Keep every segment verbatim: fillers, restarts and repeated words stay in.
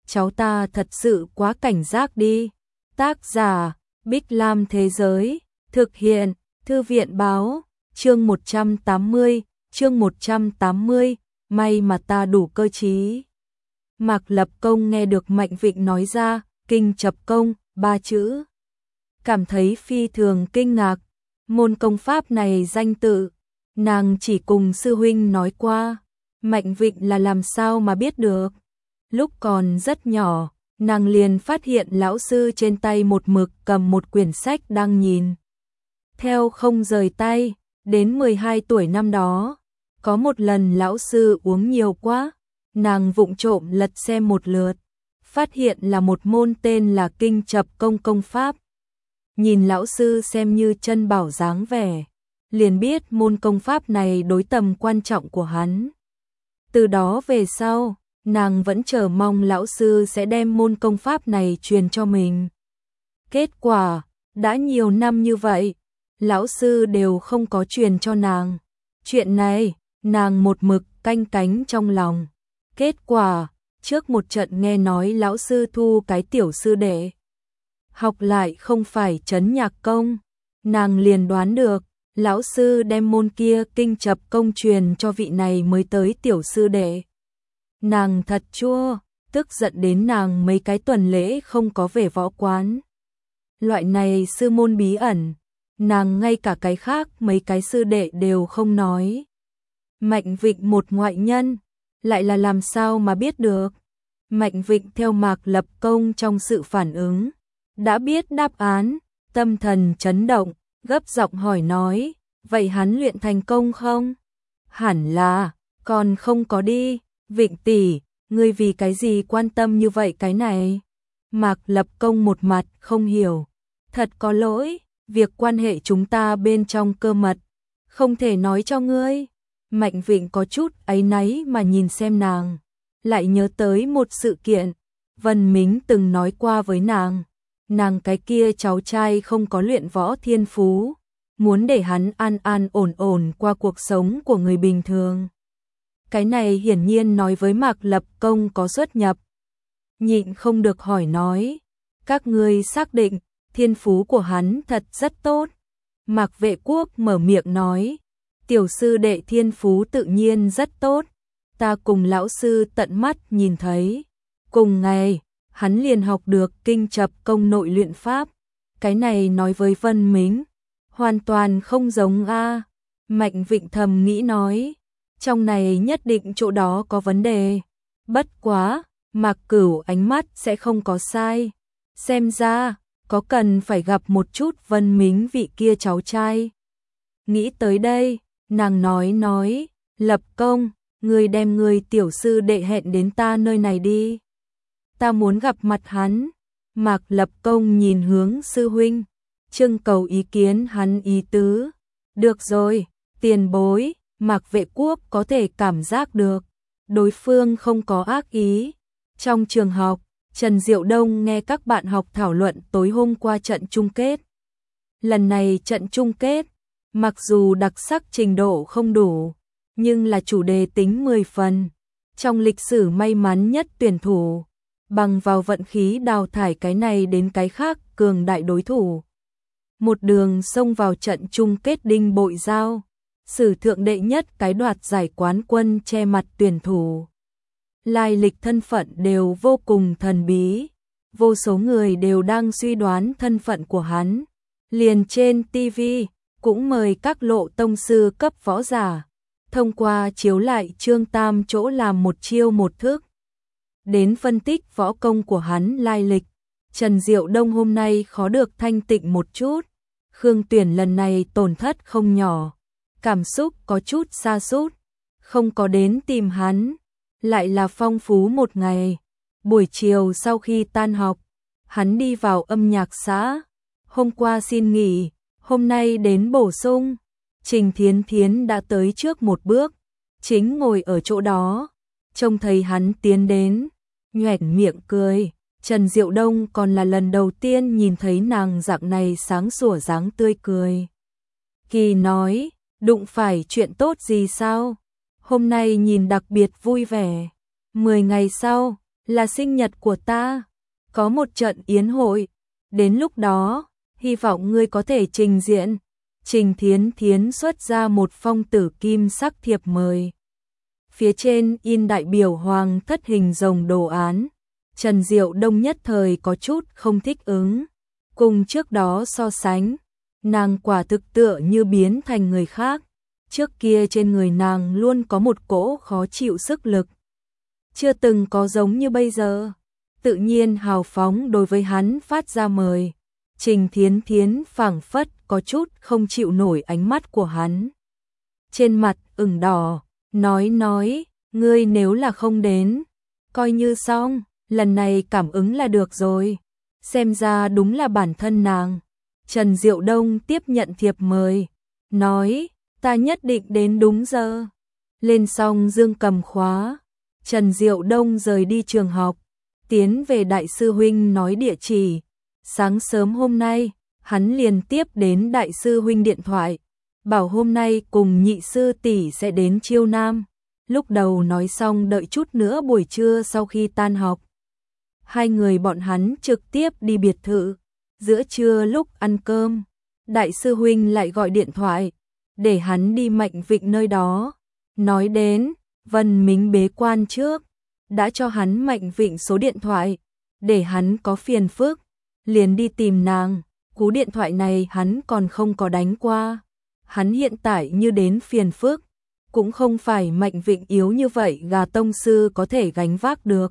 cháu ta thật sự quá cảnh giác đi. Tác giả, Bích Lam Thế Giới, thực hiện, Thư viện Báo, chương một trăm tám mươi, chương một trăm tám mươi, may mà ta đủ cơ trí. Mạc Lập Công nghe được Mạnh Vịnh nói ra, kinh chập công, ba chữ. Cảm thấy phi thường kinh ngạc, môn công pháp này danh tự, nàng chỉ cùng sư huynh nói qua, Mạnh Vịnh là làm sao mà biết được. Lúc còn rất nhỏ, nàng liền phát hiện lão sư trên tay một mực cầm một quyển sách đang nhìn. Theo không rời tay, đến mười hai tuổi năm đó, có một lần lão sư uống nhiều quá, nàng vụng trộm lật xem một lượt, phát hiện là một môn tên là Kinh Chập Công công pháp. Nhìn lão sư xem như chân bảo dáng vẻ, liền biết môn công pháp này đối tầm quan trọng của hắn. Từ đó về sau, nàng vẫn chờ mong lão sư sẽ đem môn công pháp này truyền cho mình. Kết quả, đã nhiều năm như vậy, lão sư đều không có truyền cho nàng. Chuyện này, nàng một mực canh cánh trong lòng. Kết quả, trước một trận nghe nói lão sư thu cái tiểu sư đệ. Học lại không phải trấn nhạc công, nàng liền đoán được, lão sư đem môn kia kinh chập công truyền cho vị này mới tới tiểu sư đệ. Nàng thật chua, tức giận đến nàng mấy cái tuần lễ không có về võ quán. Loại này sư môn bí ẩn, nàng ngay cả cái khác mấy cái sư đệ đều không nói. Mạnh Vịnh một ngoại nhân, lại là làm sao mà biết được. Mạnh Vịnh theo Mạc Lập Công trong sự phản ứng, đã biết đáp án, tâm thần chấn động, gấp giọng hỏi nói, vậy hắn luyện thành công không? Hẳn là, còn không có đi. Vịnh tỷ, ngươi vì cái gì quan tâm như vậy cái này? Mạc Lập Công một mặt không hiểu. Thật có lỗi, việc quan hệ chúng ta bên trong cơ mật, không thể nói cho ngươi. Mạnh Vịnh có chút áy náy mà nhìn xem nàng, lại nhớ tới một sự kiện, Vân Mính từng nói qua với nàng, nàng cái kia cháu trai không có luyện võ thiên phú, muốn để hắn an an ổn ổn qua cuộc sống của người bình thường. Cái này hiển nhiên nói với Mạc Lập Công có xuất nhập. Nhịn không được hỏi nói, các ngươi xác định thiên phú của hắn thật rất tốt. Mạc Vệ Quốc mở miệng nói, tiểu sư đệ thiên phú tự nhiên rất tốt, ta cùng lão sư tận mắt nhìn thấy. Cùng ngày, hắn liền học được kinh chập công nội luyện pháp. Cái này nói với Vân Mính, hoàn toàn không giống a. Mạnh Vịnh thầm nghĩ nói, trong này nhất định chỗ đó có vấn đề. Bất quá, Mạc Cửu ánh mắt sẽ không có sai. Xem ra, có cần phải gặp một chút Vân Mính vị kia cháu trai. Nghĩ tới đây, nàng nói nói, Lập Công, ngươi đem người tiểu sư đệ hẹn đến ta nơi này đi. Ta muốn gặp mặt hắn. Mạc Lập Công nhìn hướng sư huynh, trưng cầu ý kiến hắn ý tứ. Được rồi, tiền bối. Mạc Vệ Quốc có thể cảm giác được, đối phương không có ác ý. Trong trường học, Trần Diệu Đông nghe các bạn học thảo luận tối hôm qua trận chung kết. Lần này trận chung kết, mặc dù đặc sắc trình độ không đủ, nhưng là chủ đề tính mười phần. Trong lịch sử may mắn nhất tuyển thủ, bằng vào vận khí đào thải cái này đến cái khác cường đại đối thủ. Một đường xông vào trận chung kết đinh bội giao. Sử thượng đệ nhất cái đoạt giải quán quân che mặt tuyển thủ. Lai lịch thân phận đều vô cùng thần bí, vô số người đều đang suy đoán thân phận của hắn. Liền trên ti vi, cũng mời các lộ tông sư cấp võ giả, thông qua chiếu lại Trương Tam chỗ làm một chiêu một thức. Đến phân tích võ công của hắn lai lịch, Trần Diệu Đông hôm nay khó được thanh tịnh một chút. Khương Tuyển lần này tổn thất không nhỏ. Cảm xúc có chút sa sút, không có đến tìm hắn, lại là phong phú một ngày. Buổi chiều sau khi tan học, hắn đi vào âm nhạc xã, hôm qua xin nghỉ, hôm nay đến bổ sung. Trình Thiến Thiến đã tới trước một bước, chính ngồi ở chỗ đó, trông thấy hắn tiến đến, nhoẻn miệng cười. Trần Diệu Đông còn là lần đầu tiên nhìn thấy nàng dạng này sáng sủa dáng tươi cười. Kỳ nói, đụng phải chuyện tốt gì sao? Hôm nay nhìn đặc biệt vui vẻ. Mười ngày sau, là sinh nhật của ta, có một trận yến hội, đến lúc đó, hy vọng ngươi có thể trình diện. Trình Thiến Thiến xuất ra một phong tử kim sắc thiệp mời. Phía trên in đại biểu hoàng thất hình rồng đồ án. Trần Diệu Đông nhất thời có chút không thích ứng. Cùng trước đó so sánh, nàng quả thực tựa như biến thành người khác. Trước kia trên người nàng luôn có một cỗ khó chịu sức lực. Chưa từng có giống như bây giờ. Tự nhiên hào phóng đối với hắn phát ra mời. Trình Thiến Thiến phảng phất có chút không chịu nổi ánh mắt của hắn. Trên mặt ửng đỏ, nói nói, ngươi nếu là không đến, coi như xong, lần này cảm ứng là được rồi. Xem ra đúng là bản thân nàng. Trần Diệu Đông tiếp nhận thiệp mời, nói, ta nhất định đến đúng giờ. Lên xong dương cầm khóa, Trần Diệu Đông rời đi trường học, tiến về đại sư huynh nói địa chỉ. Sáng sớm hôm nay, hắn liền tiếp đến đại sư huynh điện thoại, bảo hôm nay cùng nhị sư tỷ sẽ đến Chiêu Nam. Lúc đầu nói xong đợi chút nữa buổi trưa sau khi tan học. Hai người bọn hắn trực tiếp đi biệt thự. Giữa trưa lúc ăn cơm, đại sư huynh lại gọi điện thoại, để hắn đi Mạnh Vịnh nơi đó. Nói đến, Vân Mính bế quan trước, đã cho hắn Mạnh Vịnh số điện thoại, để hắn có phiền phức, liền đi tìm nàng. Cú điện thoại này hắn còn không có đánh qua. Hắn hiện tại như đến phiền phức, cũng không phải Mạnh Vịnh yếu như vậy gà tông sư có thể gánh vác được.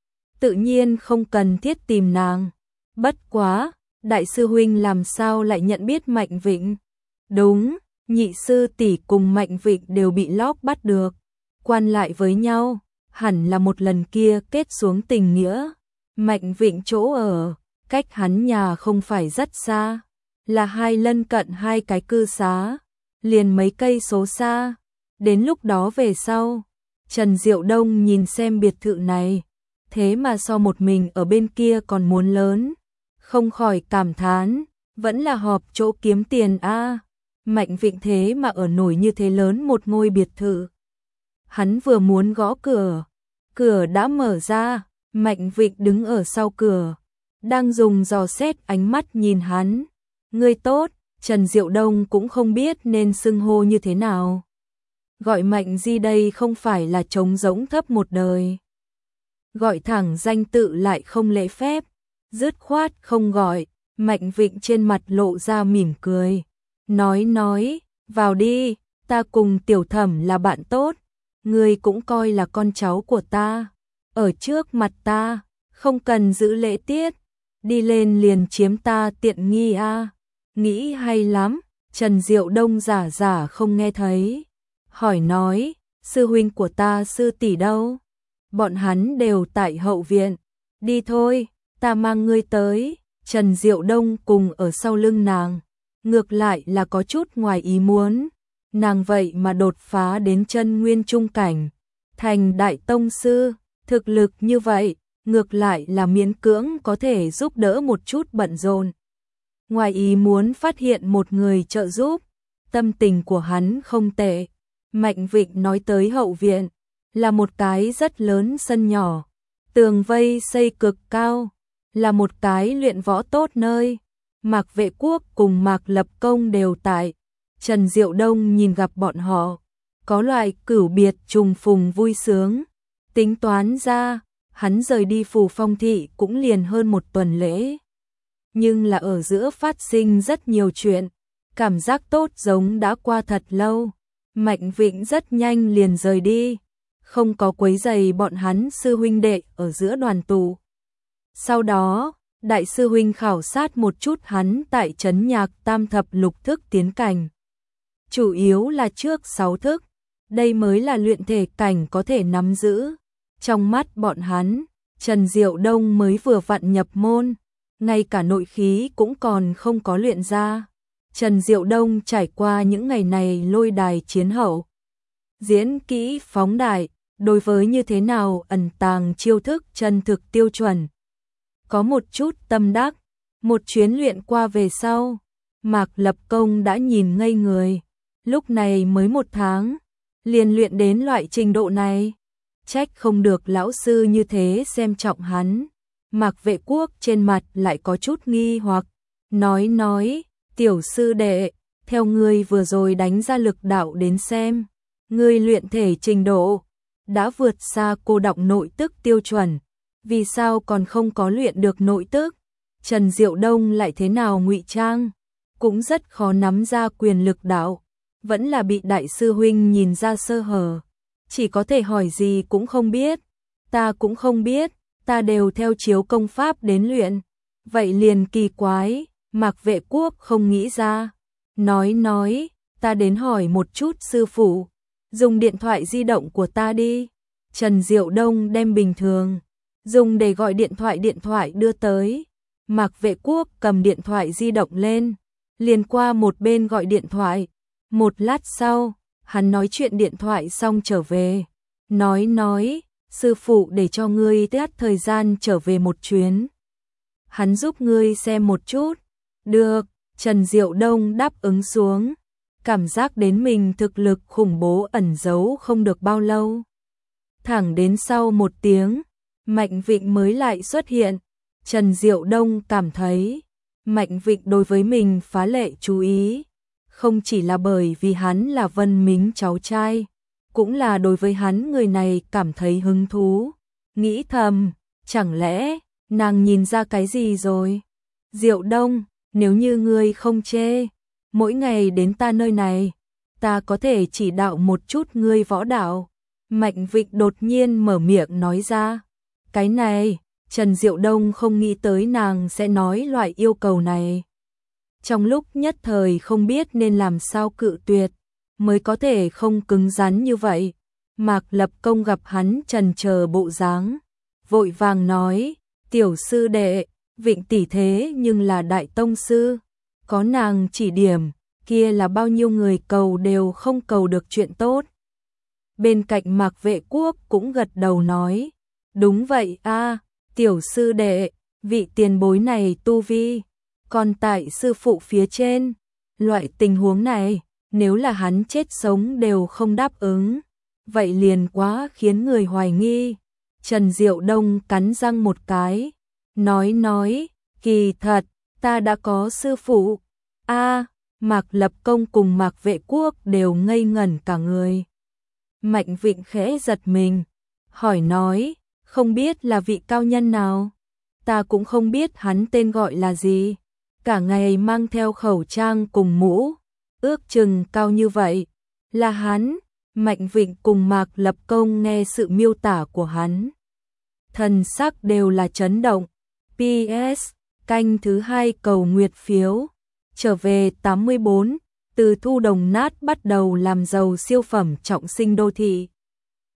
Tự nhiên không cần thiết tìm nàng. Bất quá, đại sư huynh làm sao lại nhận biết Mạnh Vịnh? Đúng, nhị sư tỷ cùng Mạnh Vịnh đều bị lóc bắt được. Quan lại với nhau, hẳn là một lần kia kết xuống tình nghĩa. Mạnh Vịnh chỗ ở, cách hắn nhà không phải rất xa, là hai lân cận hai cái cư xá, liền mấy cây số xa. Đến lúc đó về sau, Trần Diệu Đông nhìn xem biệt thự này, thế mà so một mình ở bên kia còn muốn lớn, không khỏi cảm thán, vẫn là họp chỗ kiếm tiền a. Mạnh Vịnh thế mà ở nổi như thế lớn một ngôi biệt thự. Hắn vừa muốn gõ cửa, cửa đã mở ra, Mạnh Vịnh đứng ở sau cửa, đang dùng dò xét ánh mắt nhìn hắn. Ngươi tốt, Trần Diệu Đông cũng không biết nên xưng hô như thế nào. Gọi Mạnh Di đây không phải là trống rỗng thấp một đời. Gọi thẳng danh tự lại không lễ phép, dứt khoát không gọi. Mạnh Vịnh trên mặt lộ ra mỉm cười, nói nói, vào đi, ta cùng Tiểu Thẩm là bạn tốt, ngươi cũng coi là con cháu của ta, ở trước mặt ta, không cần giữ lễ tiết, đi lên liền chiếm ta tiện nghi a. Nghĩ hay lắm. Trần Diệu Đông giả giả không nghe thấy, hỏi nói, sư huynh của ta sư tỷ đâu? Bọn hắn đều tại hậu viện. Đi thôi, ta mang ngươi tới. Trần Diệu Đông cùng ở sau lưng nàng, ngược lại là có chút ngoài ý muốn. Nàng vậy mà đột phá đến chân nguyên trung cảnh, thành đại tông sư, thực lực như vậy, ngược lại là miễn cưỡng có thể giúp đỡ một chút bận rộn. Ngoài ý muốn phát hiện một người trợ giúp, tâm tình của hắn không tệ. Mạnh Vịnh nói tới hậu viện, là một cái rất lớn sân nhỏ, tường vây xây cực cao, là một cái luyện võ tốt nơi. Mạc Vệ Quốc cùng Mạc Lập Công đều tại. Trần Diệu Đông nhìn gặp bọn họ, có loại cửu biệt trùng phùng vui sướng. Tính toán ra, hắn rời đi Phù Phong thị cũng liền hơn một tuần lễ. Nhưng là ở giữa phát sinh rất nhiều chuyện, cảm giác tốt giống đã qua thật lâu. Mạnh Vịnh rất nhanh liền rời đi, không có quấy rầy bọn hắn sư huynh đệ ở giữa đoàn tụ. Sau đó, đại sư huynh khảo sát một chút hắn tại trấn nhạc tam thập lục thức tiến cảnh. Chủ yếu là trước sáu thức, đây mới là luyện thể cảnh có thể nắm giữ. Trong mắt bọn hắn, Trần Diệu Đông mới vừa vặn nhập môn, ngay cả nội khí cũng còn không có luyện ra. Trần Diệu Đông trải qua những ngày này lôi đài chiến hậu, diễn kỹ phóng đại, đối với như thế nào ẩn tàng chiêu thức chân thực tiêu chuẩn. Có một chút tâm đắc, một chuyến luyện qua về sau, Mạc Lập Công đã nhìn ngây người, lúc này mới một tháng, liền luyện đến loại trình độ này. trách không được lão sư như thế xem trọng hắn. Mạc Vệ Quốc trên mặt lại có chút nghi hoặc, nói nói, tiểu sư đệ, theo ngươi vừa rồi đánh ra lực đạo đến xem, ngươi luyện thể trình độ đã vượt xa cô đọng nội tức tiêu chuẩn, vì sao còn không có luyện được nội tức? Trần Diệu Đông lại thế nào ngụy trang, cũng rất khó nắm ra quyền lực đạo, vẫn là bị đại sư huynh nhìn ra sơ hở, chỉ có thể hỏi gì cũng không biết, ta cũng không biết, ta đều theo chiếu công pháp đến luyện, vậy liền kỳ quái, Mạc Vệ Quốc không nghĩ ra, nói nói, ta đến hỏi một chút sư phụ, dùng điện thoại di động của ta đi. Trần Diệu Đông đem bình thường dùng để gọi điện thoại điện thoại đưa tới, Mạc Vệ Quốc cầm điện thoại di động lên, liền qua một bên gọi điện thoại. Một lát sau, hắn nói chuyện điện thoại xong trở về, nói nói, sư phụ để cho ngươi tết thời gian trở về một chuyến. Hắn giúp ngươi xem một chút. Được, Trần Diệu Đông đáp ứng xuống, cảm giác đến mình thực lực khủng bố ẩn giấu không được bao lâu. Thẳng đến sau một tiếng, Mạnh Vịnh mới lại xuất hiện. Trần Diệu Đông cảm thấy Mạnh Vịnh đối với mình phá lệ chú ý, không chỉ là bởi vì hắn là Vân Mính cháu trai, cũng là đối với hắn người này cảm thấy hứng thú. Nghĩ thầm, chẳng lẽ nàng nhìn ra cái gì rồi? Diệu Đông, nếu như ngươi không chê, mỗi ngày đến ta nơi này, ta có thể chỉ đạo một chút ngươi võ đạo. Mạnh Vịnh đột nhiên mở miệng nói ra. Cái này, Trần Diệu Đông không nghĩ tới nàng sẽ nói loại yêu cầu này. Trong lúc nhất thời không biết nên làm sao cự tuyệt, mới có thể không cứng rắn như vậy. Mạc Lập Công gặp hắn trần chờ bộ dáng, vội vàng nói, tiểu sư đệ, Vịnh tỷ thế nhưng là đại tông sư, có nàng chỉ điểm, kia là bao nhiêu người cầu đều không cầu được chuyện tốt. Bên cạnh Mạc Vệ Quốc cũng gật đầu nói, đúng vậy a, tiểu sư đệ, vị tiền bối này tu vi, còn tại sư phụ phía trên, loại tình huống này, nếu là hắn chết sống đều không đáp ứng, vậy liền quá khiến người hoài nghi. Trần Diệu Đông cắn răng một cái, nói nói, kỳ thật, ta đã có sư phụ. A, Mạc Lập Công cùng Mạc Vệ Quốc đều ngây ngẩn cả người. Mạnh Vịnh khẽ giật mình, hỏi nói, không biết là vị cao nhân nào? Ta cũng không biết hắn tên gọi là gì, cả ngày mang theo khẩu trang cùng mũ, ước chừng cao như vậy. Là hắn. Mạnh Vịnh cùng Mạc Lập Công nghe sự miêu tả của hắn, thần sắc đều là chấn động. pê ét, canh thứ hai cầu nguyệt phiếu, trở về tám mươi bốn, từ thu đồng nát bắt đầu làm giàu siêu phẩm trọng sinh đô thị.